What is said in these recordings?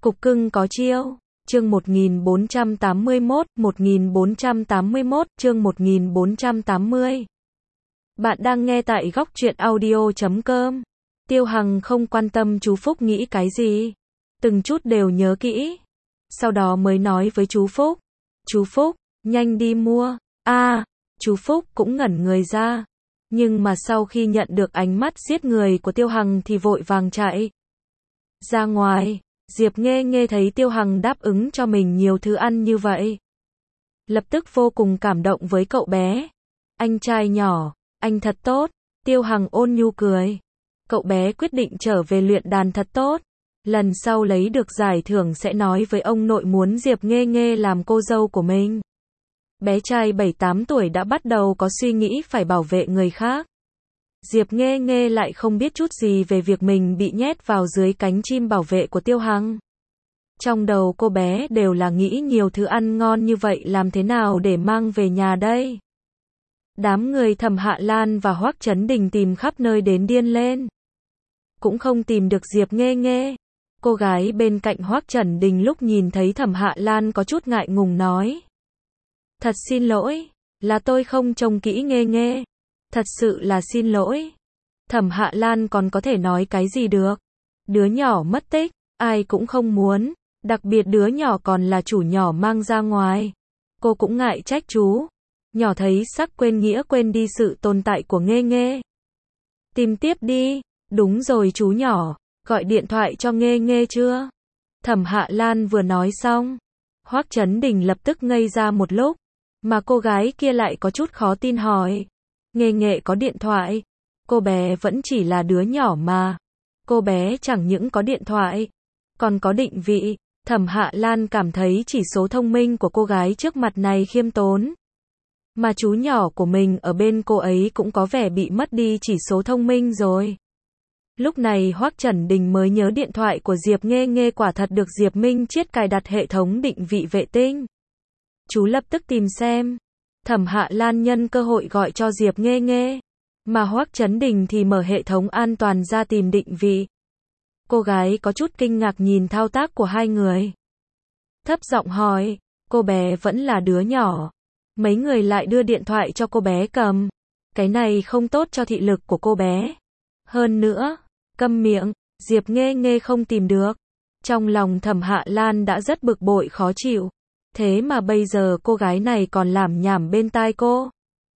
Cục cưng có chiêu. Chương 1481, 1481, chương 1480. Bạn đang nghe tại góc truyện audio.com. Tiêu Hằng không quan tâm chú Phúc nghĩ cái gì. Từng chút đều nhớ kỹ. Sau đó mới nói với chú Phúc. Chú Phúc, nhanh đi mua. Chú Phúc cũng ngẩn người ra. Nhưng mà sau khi nhận được ánh mắt giết người của Tiêu Hằng thì vội vàng chạy ra ngoài. Diệp Nghê Nghê thấy Tiêu Hằng đáp ứng cho mình nhiều thứ ăn như vậy, lập tức vô cùng cảm động với cậu bé. Anh trai nhỏ, anh thật tốt. Tiêu Hằng ôn nhu cười. Cậu bé quyết định trở về luyện đàn thật tốt. Lần sau lấy được giải thưởng sẽ nói với ông nội muốn Diệp Nghê Nghê làm cô dâu của mình. Bé trai 7-8 tuổi đã bắt đầu có suy nghĩ phải bảo vệ người khác. Diệp Nghê Nghê lại không biết chút gì về việc mình bị nhét vào dưới cánh chim bảo vệ của Tiêu Hằng. Trong đầu cô bé đều là nghĩ nhiều thứ ăn ngon như vậy làm thế nào để mang về nhà đây. Đám người Thẩm Hạ Lan và Hoắc Chấn Đình tìm khắp nơi đến điên lên. Cũng không tìm được Diệp Nghê Nghê. Cô gái bên cạnh Hoắc Chấn Đình lúc nhìn thấy Thẩm Hạ Lan có chút ngại ngùng nói. Thật xin lỗi, là tôi không trông kỹ Nghê Nghê. Thật sự là xin lỗi. Thẩm Hạ Lan còn có thể nói cái gì được. Đứa nhỏ mất tích, ai cũng không muốn. Đặc biệt đứa nhỏ còn là chủ nhỏ mang ra ngoài. Cô cũng ngại trách chú. Nhỏ thấy sắc quên nghĩa quên đi sự tồn tại của Nghê Nghê. Tìm tiếp đi. Đúng rồi chú nhỏ, gọi điện thoại cho Nghê Nghê chưa? Thẩm Hạ Lan vừa nói xong, Hoắc Chấn Đình lập tức ngây ra một lúc. Mà cô gái kia lại có chút khó tin hỏi. Nghê Nghê có điện thoại. Cô bé vẫn chỉ là đứa nhỏ mà. Cô bé chẳng những có điện thoại, còn có định vị. Thẩm Hạ Lan cảm thấy chỉ số thông minh của cô gái trước mặt này khiêm tốn. Mà chú nhỏ của mình ở bên cô ấy cũng có vẻ bị mất đi chỉ số thông minh rồi. Lúc này Hoắc Chấn Đình mới nhớ điện thoại của Diệp Nghê Nghê quả thật được Diệp Minh Chiết cài đặt hệ thống định vị vệ tinh. Chú lập tức tìm xem. Thẩm Hạ Lan nhân cơ hội gọi cho Diệp Nghê Nghê. Mà Hoắc Chấn Đình thì mở hệ thống an toàn ra tìm định vị. Cô gái có chút kinh ngạc nhìn thao tác của hai người. Thấp giọng hỏi, cô bé vẫn là đứa nhỏ. Mấy người lại đưa điện thoại cho cô bé cầm. Cái này không tốt cho thị lực của cô bé. Hơn nữa, câm miệng, Diệp Nghê Nghê không tìm được. Trong lòng Thẩm Hạ Lan đã rất bực bội khó chịu. Thế mà bây giờ cô gái này còn lảm nhảm bên tai cô.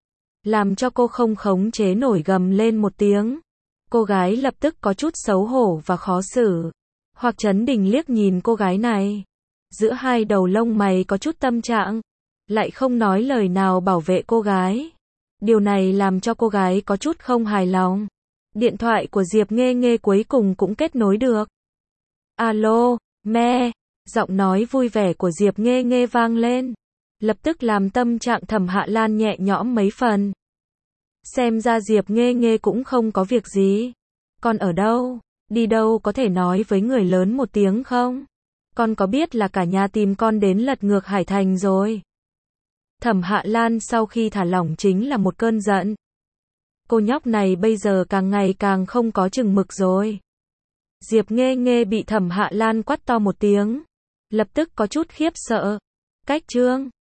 Làm cho cô không khống chế nổi gầm lên một tiếng. Cô gái lập tức có chút xấu hổ và khó xử. Hoắc Chấn Đình liếc nhìn cô gái này. Giữa hai đầu lông mày có chút tâm trạng. Lại không nói lời nào bảo vệ cô gái. Điều này làm cho cô gái có chút không hài lòng. Điện thoại của Diệp Nghê Nghê cuối cùng cũng kết nối được. Alo, mẹ. Giọng nói vui vẻ của Diệp Nghê Nghê vang lên. Lập tức làm tâm trạng Thẩm Hạ Lan nhẹ nhõm mấy phần. Xem ra Diệp Nghê Nghê cũng không có việc gì. Con ở đâu? Đi đâu có thể nói với người lớn một tiếng không? Con có biết là cả nhà tìm con đến lật ngược Hải Thành rồi. Thẩm Hạ Lan sau khi thả lỏng chính là một cơn giận. Cô nhóc này bây giờ càng ngày càng không có chừng mực rồi. Diệp Nghê Nghê bị Thẩm Hạ Lan quát to một tiếng. Lập tức có chút khiếp sợ. Cách trương,